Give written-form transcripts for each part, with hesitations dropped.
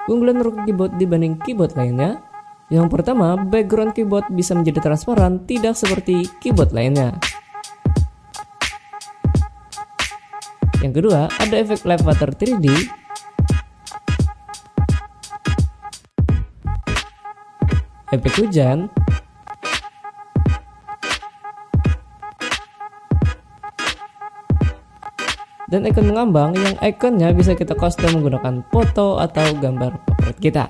Keunggulan Rookie Keyboard dibanding keyboard lainnya. Yang pertama, background keyboard bisa menjadi transparan, tidak seperti keyboard lainnya. Yang kedua, ada efek live water 3D. Efek hujan. Dan ikon mengambang yang ikonnya bisa kita custom menggunakan foto atau gambar favorit kita.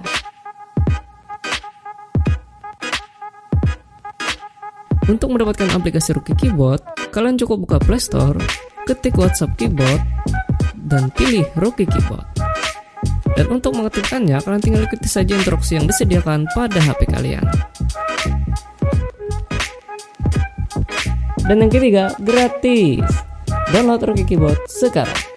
Untuk mendapatkan aplikasi Rookie Keyboard, kalian cukup buka Play Store, ketik WhatsApp Keyboard, dan pilih Rookie Keyboard. Dan untuk mengaktifkannya, kalian tinggal ikuti saja instruksi yang disediakan pada HP kalian. Dan yang ketiga, gratis. Download Rookie Keyboard sekarang.